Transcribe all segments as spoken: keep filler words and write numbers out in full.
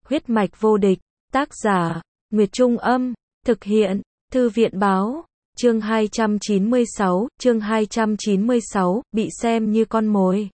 Huyết mạch vô địch, tác giả, Nguyệt Trung Âm, thực hiện, Thư viện Báo, chương hai trăm chín mươi sáu, chương hai trăm chín mươi sáu, bị xem như con mồi.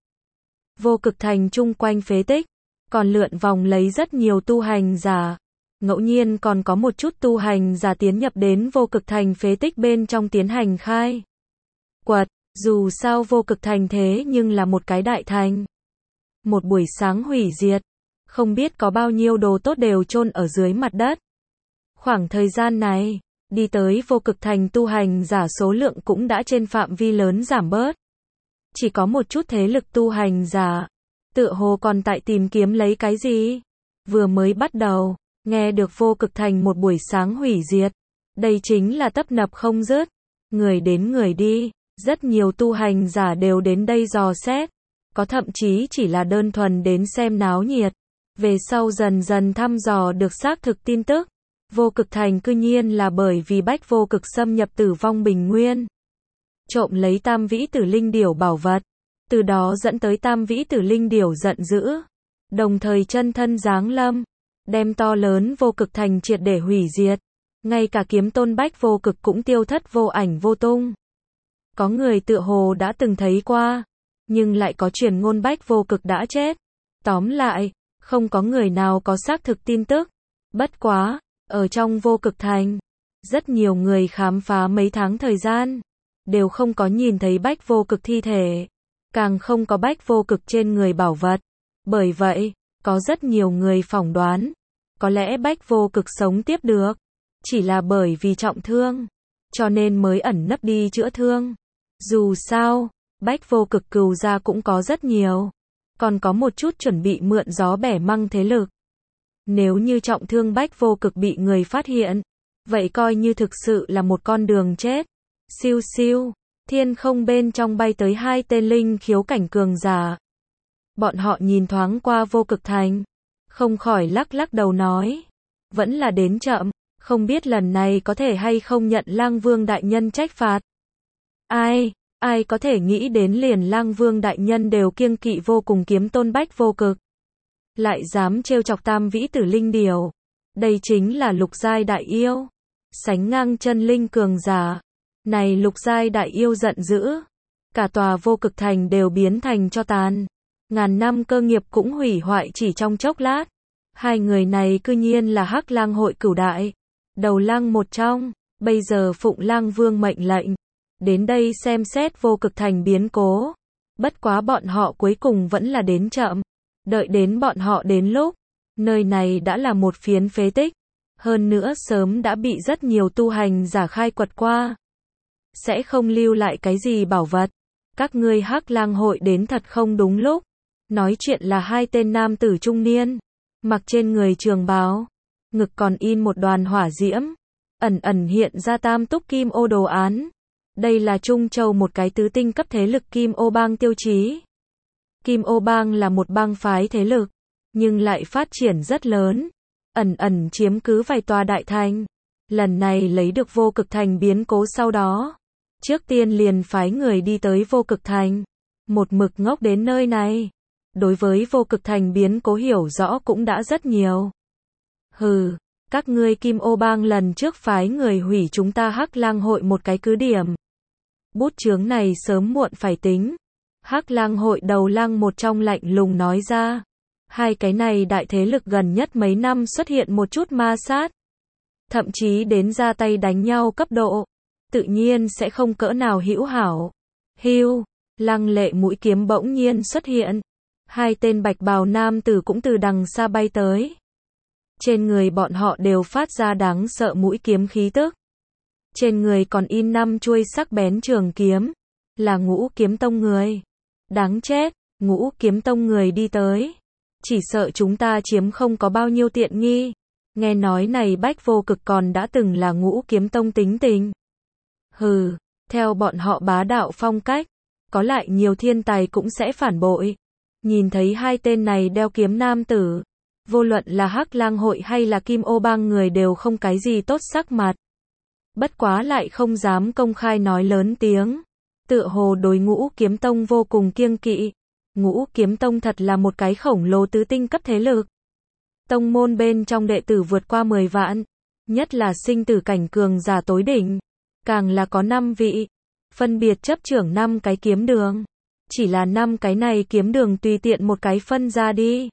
Vô cực thành chung quanh phế tích, còn lượn vòng lấy rất nhiều tu hành giả. Ngẫu nhiên còn có một chút tu hành giả tiến nhập đến vô cực thành phế tích bên trong tiến hành khai quật, dù sao vô cực thành thế nhưng là một cái đại thành. Một buổi sáng hủy diệt, không biết có bao nhiêu đồ tốt đều chôn ở dưới mặt đất. Khoảng thời gian này, đi tới vô cực thành tu hành giả số lượng cũng đã trên phạm vi lớn giảm bớt. Chỉ có một chút thế lực tu hành giả, tựa hồ còn tại tìm kiếm lấy cái gì. Vừa mới bắt đầu, nghe được vô cực thành một buổi sáng hủy diệt. Đây chính là tấp nập không dứt. Người đến người đi, rất nhiều tu hành giả đều đến đây dò xét. Có thậm chí chỉ là đơn thuần đến xem náo nhiệt. Về sau dần dần thăm dò được xác thực tin tức. Vô cực thành cư nhiên là bởi vì bách vô cực xâm nhập tử vong bình nguyên. Trộm lấy tam vĩ tử linh điểu bảo vật. Từ đó dẫn tới tam vĩ tử linh điểu giận dữ. Đồng thời chân thân giáng lâm. Đem to lớn vô cực thành triệt để hủy diệt. Ngay cả kiếm tôn bách vô cực cũng tiêu thất vô ảnh vô tung. Có người tựa hồ đã từng thấy qua. Nhưng lại có truyền ngôn bách vô cực đã chết. Tóm lại, không có người nào có xác thực tin tức. Bất quá, ở trong vô cực thành, rất nhiều người khám phá mấy tháng thời gian, đều không có nhìn thấy bách vô cực thi thể, càng không có bách vô cực trên người bảo vật. Bởi vậy, có rất nhiều người phỏng đoán, có lẽ bách vô cực sống tiếp được, chỉ là bởi vì trọng thương, cho nên mới ẩn nấp đi chữa thương. Dù sao, bách vô cực cừu gia cũng có rất nhiều, còn có một chút chuẩn bị mượn gió bẻ măng thế lực. Nếu như trọng thương bách vô cực bị người phát hiện, vậy coi như thực sự là một con đường chết. Siêu siêu, thiên không bên trong bay tới hai tên linh khiếu cảnh cường giả. Bọn họ nhìn thoáng qua vô cực thành, không khỏi lắc lắc đầu nói, vẫn là đến chậm, không biết lần này có thể hay không nhận Lang Vương đại nhân trách phạt. Ai, ai có thể nghĩ đến liền Lang Vương đại nhân đều kiêng kỵ vô cùng kiếm tôn bách vô cực. Lại dám trêu chọc tam vĩ tử linh điểu. Đây chính là lục giai đại yêu. Sánh ngang chân linh cường giả. Này lục giai đại yêu giận dữ. Cả tòa vô cực thành đều biến thành tro tàn. Ngàn năm cơ nghiệp cũng hủy hoại chỉ trong chốc lát. Hai người này cư nhiên là Hắc Lang hội cửu đại. Đầu lang một trong. Bây giờ phụng Lang Vương mệnh lệnh. Đến đây xem xét vô cực thành biến cố. Bất quá bọn họ cuối cùng vẫn là đến chậm. Đợi đến bọn họ đến lúc, nơi này đã là một phiến phế tích, hơn nữa sớm đã bị rất nhiều tu hành giả khai quật qua. Sẽ không lưu lại cái gì bảo vật. Các ngươi Hắc Lang hội đến thật không đúng lúc. Nói chuyện là hai tên nam tử trung niên, mặc trên người trường bào, ngực còn in một đoàn hỏa diễm, ẩn ẩn hiện ra tam túc kim ô đồ án. Đây là Trung Châu một cái tứ tinh cấp thế lực kim ô bang tiêu chí. Kim ô bang là một bang phái thế lực, nhưng lại phát triển rất lớn, ẩn ẩn chiếm cứ vài tòa đại thành. Lần này lấy được vô cực thành biến cố sau đó, trước tiên liền phái người đi tới vô cực thành, một mực ngốc đến nơi này. Đối với vô cực thành biến cố hiểu rõ cũng đã rất nhiều. Hừ, các ngươi kim ô bang lần trước phái người hủy chúng ta Hắc Lang hội một cái cứ điểm. Bút chướng này sớm muộn phải tính. Hắc Lang hội đầu lang một trong lạnh lùng nói ra. Hai cái này đại thế lực gần nhất mấy năm xuất hiện một chút ma sát. Thậm chí đến ra tay đánh nhau cấp độ. Tự nhiên sẽ không cỡ nào hữu hảo. Hưu, lăng lệ mũi kiếm bỗng nhiên xuất hiện. Hai tên bạch bào nam tử cũng từ đằng xa bay tới. Trên người bọn họ đều phát ra đáng sợ mũi kiếm khí tức. Trên người còn in năm chuôi sắc bén trường kiếm. Là Ngũ Kiếm Tông người. Đáng chết, Ngũ Kiếm Tông người đi tới. Chỉ sợ chúng ta chiếm không có bao nhiêu tiện nghi. Nghe nói này bách vô cực còn đã từng là Ngũ Kiếm Tông tính tình. Hừ, theo bọn họ bá đạo phong cách, có lại nhiều thiên tài cũng sẽ phản bội. Nhìn thấy hai tên này đeo kiếm nam tử, vô luận là Hắc Lang hội hay là Kim ô bang người đều không cái gì tốt sắc mặt. Bất quá lại không dám công khai nói lớn tiếng. Tựa hồ đối Ngũ Kiếm Tông vô cùng kiêng kỵ. Ngũ Kiếm Tông thật là một cái khổng lồ tứ tinh cấp thế lực. tông môn bên trong đệ tử vượt qua mười vạn, nhất là sinh tử cảnh cường giả tối đỉnh, càng là có năm vị, phân biệt chấp trưởng năm cái kiếm đường. Chỉ là năm cái này kiếm đường tùy tiện một cái phân ra đi,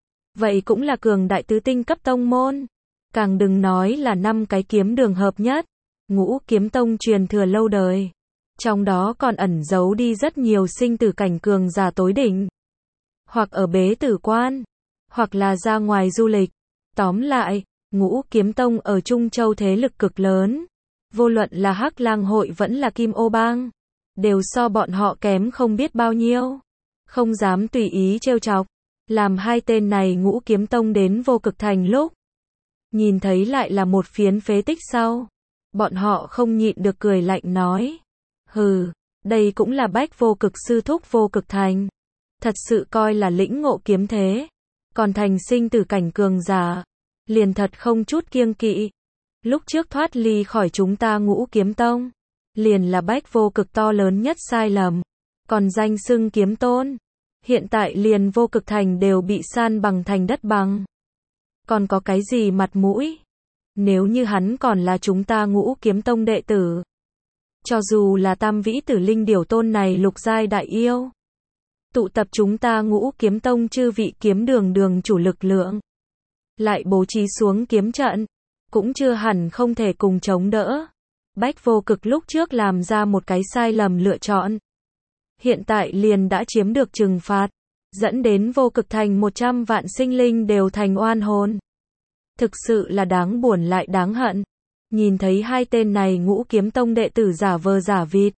vậy cũng là cường đại tứ tinh cấp tông môn, càng đừng nói là năm cái kiếm đường hợp nhất, Ngũ Kiếm Tông truyền thừa lâu đời. Trong đó còn ẩn giấu đi rất nhiều sinh tử cảnh cường giả tối đỉnh, hoặc ở bế tử quan, hoặc là ra ngoài du lịch. Tóm lại, Ngũ Kiếm Tông ở Trung Châu thế lực cực lớn, vô luận là Hắc Lang hội vẫn là Kim Ô Bang, đều so bọn họ kém không biết bao nhiêu, không dám tùy ý trêu chọc. Làm hai tên này Ngũ Kiếm Tông đến Vô Cực Thành lúc, nhìn thấy lại là một phiến phế tích sau, bọn họ không nhịn được cười lạnh nói, hừ, đây cũng là Bách Vô Cực sư thúc Vô Cực Thành, thật sự coi là lĩnh ngộ kiếm thế, còn thành sinh tử cảnh cường giả, liền thật không chút kiêng kỵ. Lúc trước thoát ly khỏi chúng ta Ngũ Kiếm Tông, liền là Bách Vô Cực to lớn nhất sai lầm, còn danh xưng kiếm tôn, hiện tại liền Vô Cực Thành đều bị san bằng thành đất bằng, còn có cái gì mặt mũi? Nếu như hắn còn là chúng ta Ngũ Kiếm Tông đệ tử, cho dù là Tam Vĩ Tử Linh Điểu tôn này lục giai đại yêu, tụ tập chúng ta Ngũ Kiếm Tông chư vị kiếm đường đường chủ lực lượng, lại bố trí xuống kiếm trận, cũng chưa hẳn không thể cùng chống đỡ. Bách Vô Cực lúc trước làm ra một cái sai lầm lựa chọn, hiện tại liền đã chiếm được trừng phạt, dẫn đến Vô Cực Thành một trăm vạn sinh linh đều thành oan hồn. Thực sự là đáng buồn lại đáng hận. Nhìn thấy hai tên này Ngũ Kiếm Tông đệ tử giả vờ giả vịt,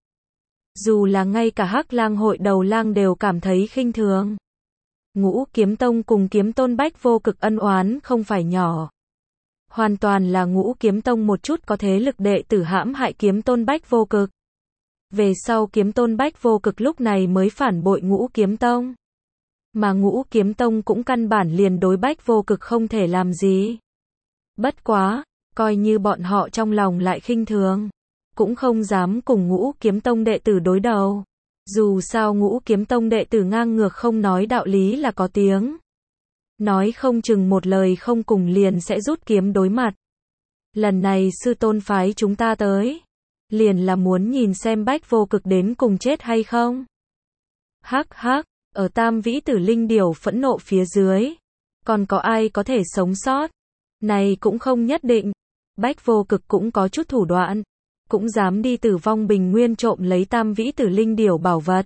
dù là ngay cả Hắc Lang hội đầu lang đều cảm thấy khinh thường. Ngũ Kiếm Tông cùng Kiếm Tôn Bách Vô Cực ân oán không phải nhỏ, hoàn toàn là Ngũ Kiếm Tông một chút có thế lực đệ tử hãm hại Kiếm Tôn Bách Vô Cực. Về sau Kiếm Tôn Bách Vô Cực lúc này mới phản bội Ngũ Kiếm Tông, mà Ngũ Kiếm Tông cũng căn bản liền đối Bách Vô Cực không thể làm gì. Bất quá, coi như bọn họ trong lòng lại khinh thường, cũng không dám cùng Ngũ Kiếm Tông đệ tử đối đầu. Dù sao Ngũ Kiếm Tông đệ tử ngang ngược không nói đạo lý là có tiếng, nói không chừng một lời không cùng liền sẽ rút kiếm đối mặt. Lần này sư tôn phái chúng ta tới, liền là muốn nhìn xem Bách Vô Cực đến cùng chết hay không. Hắc hắc, ở Tam Vĩ Tử Linh Điểu phẫn nộ phía dưới, còn có ai có thể sống sót? Này cũng không nhất định. Bách Vô Cực cũng có chút thủ đoạn, cũng dám đi Tử Vong Bình Nguyên trộm lấy Tam Vĩ Tử Linh Điểu bảo vật,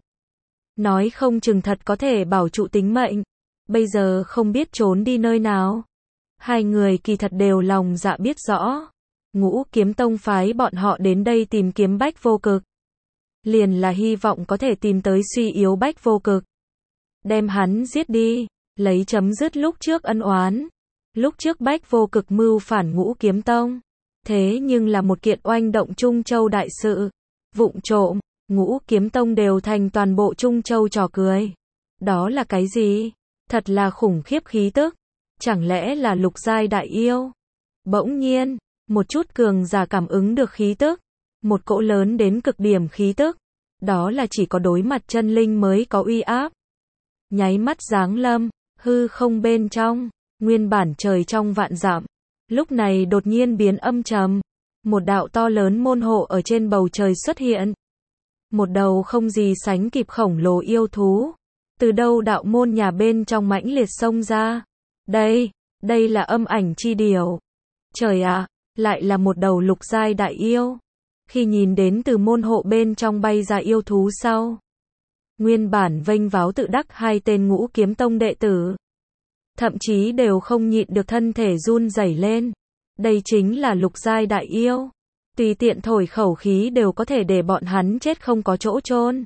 nói không chừng thật có thể bảo trụ tính mệnh. Bây giờ không biết trốn đi nơi nào. Hai người kỳ thật đều lòng dạ biết rõ, Ngũ Kiếm Tông phái bọn họ đến đây tìm kiếm Bách Vô Cực, liền là hy vọng có thể tìm tới suy yếu Bách Vô Cực, đem hắn giết đi, lấy chấm dứt lúc trước ân oán. Lúc trước Bách Vô Cực mưu phản Ngũ Kiếm Tông, thế nhưng là một kiện oanh động Trung Châu đại sự, vụng trộm, Ngũ Kiếm Tông đều thành toàn bộ Trung Châu trò cười. Đó là cái gì? Thật là khủng khiếp khí tức, chẳng lẽ là lục giai đại yêu? Bỗng nhiên, một chút cường giả cảm ứng được khí tức, một cỗ lớn đến cực điểm khí tức, đó là chỉ có đối mặt chân linh mới có uy áp. Nháy mắt giáng lâm, hư không bên trong, nguyên bản trời trong vạn dặm, lúc này đột nhiên biến âm trầm, một đạo to lớn môn hộ ở trên bầu trời xuất hiện. Một đầu không gì sánh kịp khổng lồ yêu thú, từ đâu đạo môn nhà bên trong mãnh liệt xông ra. Đây, đây là Âm Ảnh Chi Điểu. Trời ạ, lại là một đầu lục giai đại yêu. Khi nhìn đến từ môn hộ bên trong bay ra yêu thú sau, nguyên bản vênh váo tự đắc hai tên Ngũ Kiếm Tông đệ tử, thậm chí đều không nhịn được thân thể run rẩy lên. Đây chính là lục giai đại yêu, tùy tiện thổi khẩu khí đều có thể để bọn hắn chết không có chỗ chôn.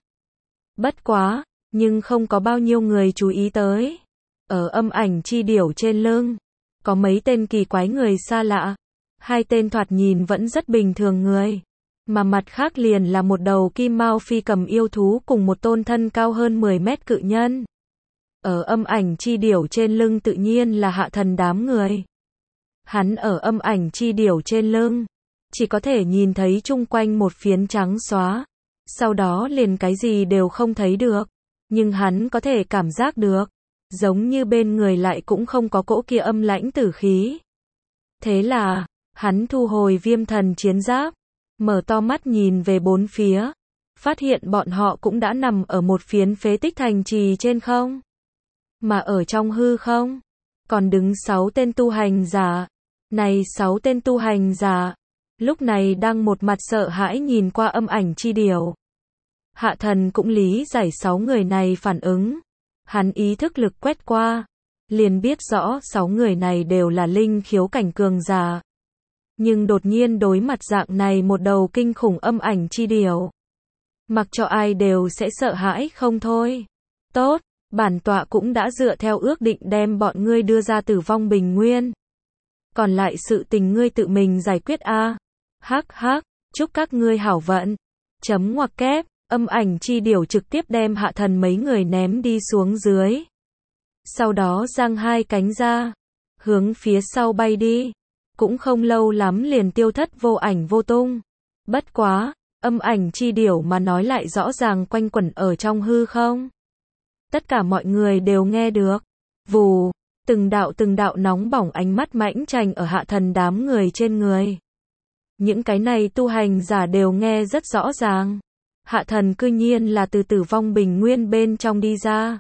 Bất quá, nhưng không có bao nhiêu người chú ý tới. Ở Âm Ảnh Chi Điểu trên lưng, có mấy tên kỳ quái người xa lạ. Hai tên thoạt nhìn vẫn rất bình thường người, mà mặt khác liền là một đầu kim mao phi cầm yêu thú cùng một tôn thân cao hơn mười mét cự nhân. Ở Âm Ảnh Chi Điểu trên lưng tự nhiên là Hạ Thần đám người. Hắn ở Âm Ảnh Chi Điểu trên lưng, chỉ có thể nhìn thấy chung quanh một phiến trắng xóa, sau đó liền cái gì đều không thấy được, nhưng hắn có thể cảm giác được, giống như bên người lại cũng không có cỗ kia âm lãnh tử khí. Thế là, hắn thu hồi viêm thần chiến giáp, mở to mắt nhìn về bốn phía, phát hiện bọn họ cũng đã nằm ở một phiến phế tích thành trì trên không. Mà ở trong hư không, còn đứng sáu tên tu hành giả. Này sáu tên tu hành giả, lúc này đang một mặt sợ hãi nhìn qua âm ảnh chi điểu. Hạ thần cũng lý giải sáu người này phản ứng. Hắn ý thức lực quét qua, liền biết rõ sáu người này đều là linh khiếu cảnh cường giả. Nhưng đột nhiên đối mặt dạng này một đầu kinh khủng âm ảnh chi điểu, mặc cho ai đều sẽ sợ hãi không thôi. Tốt, bản tọa cũng đã dựa theo ước định đem bọn ngươi đưa ra tử vong bình nguyên. Còn lại sự tình ngươi tự mình giải quyết a. Hắc hắc, chúc các ngươi hảo vận. Chấm ngoặc kép, âm ảnh chi điểu trực tiếp đem hạ thần mấy người ném đi xuống dưới. Sau đó giang hai cánh ra, hướng phía sau bay đi. Cũng không lâu lắm liền tiêu thất vô ảnh vô tung. Bất quá, âm ảnh chi điểu mà nói lại rõ ràng quanh quẩn ở trong hư không. Tất cả mọi người đều nghe được. Vù, từng đạo từng đạo nóng bỏng ánh mắt mãnh chành ở hạ thần đám người trên người. Những cái này tu hành giả đều nghe rất rõ ràng. Hạ thần cư nhiên là từ tử vong bình nguyên bên trong đi ra.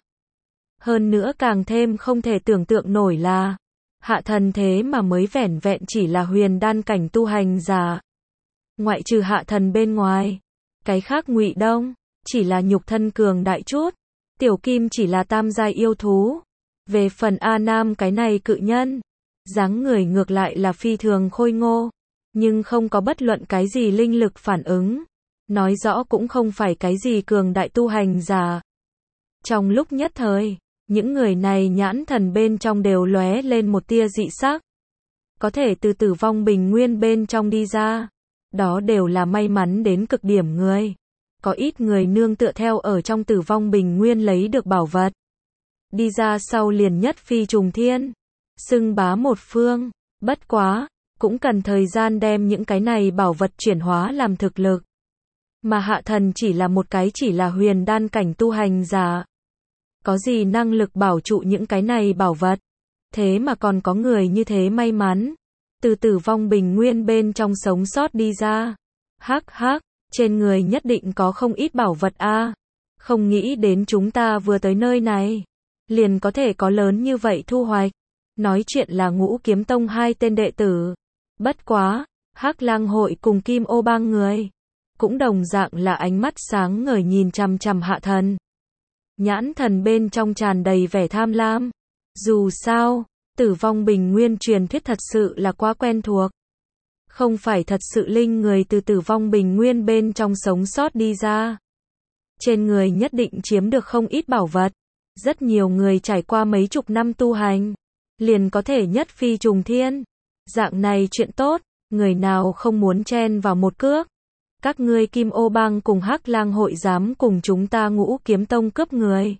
Hơn nữa càng thêm không thể tưởng tượng nổi là hạ thần thế mà mới vẻn vẹn chỉ là huyền đan cảnh tu hành giả. Ngoại trừ hạ thần bên ngoài, cái khác Ngụy Đông chỉ là nhục thân cường đại chút, Tiểu Kim chỉ là tam giai yêu thú. Về phần A Nam cái này cự nhân, dáng người ngược lại là phi thường khôi ngô, nhưng không có bất luận cái gì linh lực phản ứng, nói rõ cũng không phải cái gì cường đại tu hành giả. Trong lúc nhất thời, những người này nhãn thần bên trong đều lóe lên một tia dị sắc. Có thể từ tử vong bình nguyên bên trong đi ra, đó đều là may mắn đến cực điểm người. Có ít người nương tựa theo ở trong tử vong bình nguyên lấy được bảo vật. Đi ra sau liền nhất phi trùng thiên, xưng bá một phương. Bất quá, cũng cần thời gian đem những cái này bảo vật chuyển hóa làm thực lực. Mà hạ thần chỉ là một cái chỉ là huyền đan cảnh tu hành giả. Có gì năng lực bảo trụ những cái này bảo vật. Thế mà còn có người như thế may mắn, từ tử vong bình nguyên bên trong sống sót đi ra. Hắc hắc, trên người nhất định có không ít bảo vật a. Không nghĩ đến chúng ta vừa tới nơi này, liền có thể có lớn như vậy thu hoạch. Nói chuyện là Ngũ Kiếm Tông hai tên đệ tử. Bất quá, Hắc Lang hội cùng Kim Ô bang người, cũng đồng dạng là ánh mắt sáng ngời nhìn chằm chằm hạ thần. Nhãn thần bên trong tràn đầy vẻ tham lam. Dù sao, tử vong bình nguyên truyền thuyết thật sự là quá quen thuộc. Không phải thật sự linh người từ tử vong bình nguyên bên trong sống sót đi ra. Trên người nhất định chiếm được không ít bảo vật. Rất nhiều người trải qua mấy chục năm tu hành, liền có thể nhất phi trùng thiên. Dạng này chuyện tốt, người nào không muốn chen vào một cước. Các ngươi Kim Ô bang cùng Hắc Lang hội dám cùng chúng ta Ngũ Kiếm Tông cướp người.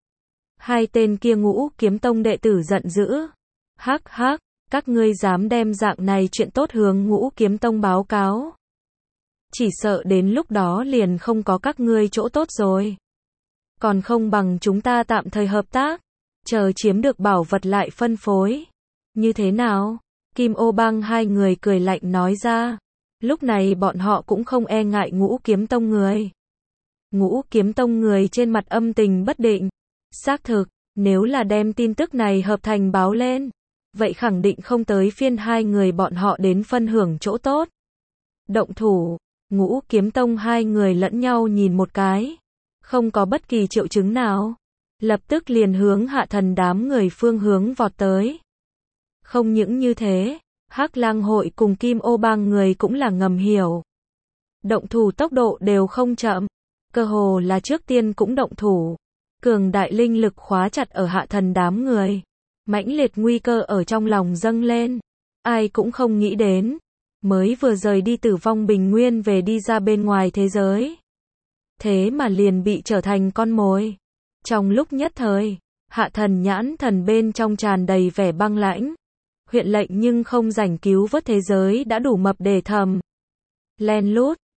Hai tên kia Ngũ Kiếm Tông đệ tử giận dữ. Hắc hắc, các ngươi dám đem dạng này chuyện tốt hướng Ngũ Kiếm Tông báo cáo. Chỉ sợ đến lúc đó liền không có các ngươi chỗ tốt rồi. Còn không bằng chúng ta tạm thời hợp tác, chờ chiếm được bảo vật lại phân phối. Như thế nào? Kim Ô bang hai người cười lạnh nói ra. Lúc này bọn họ cũng không e ngại Ngũ Kiếm Tông người. Ngũ Kiếm Tông người trên mặt âm tình bất định. Xác thực, nếu là đem tin tức này hợp thành báo lên, vậy khẳng định không tới phiên hai người bọn họ đến phân hưởng chỗ tốt. Động thủ, Ngũ Kiếm Tông hai người lẫn nhau nhìn một cái, không có bất kỳ triệu chứng nào, lập tức liền hướng hạ thần đám người phương hướng vọt tới. Không những như thế, Hắc Lang hội cùng Kim Ô bang người cũng là ngầm hiểu. Động thủ tốc độ đều không chậm, cơ hồ là trước tiên cũng động thủ. Cường đại linh lực khóa chặt ở hạ thần đám người. Mãnh liệt nguy cơ ở trong lòng dâng lên. Ai cũng không nghĩ đến, mới vừa rời đi tử vong bình nguyên về đi ra bên ngoài thế giới. Thế mà liền bị trở thành con mồi. Trong lúc nhất thời, hạ thần nhãn thần bên trong tràn đầy vẻ băng lãnh. Huyện lệnh nhưng không rảnh cứu vớt thế giới đã đủ mập để thầm. Len lút,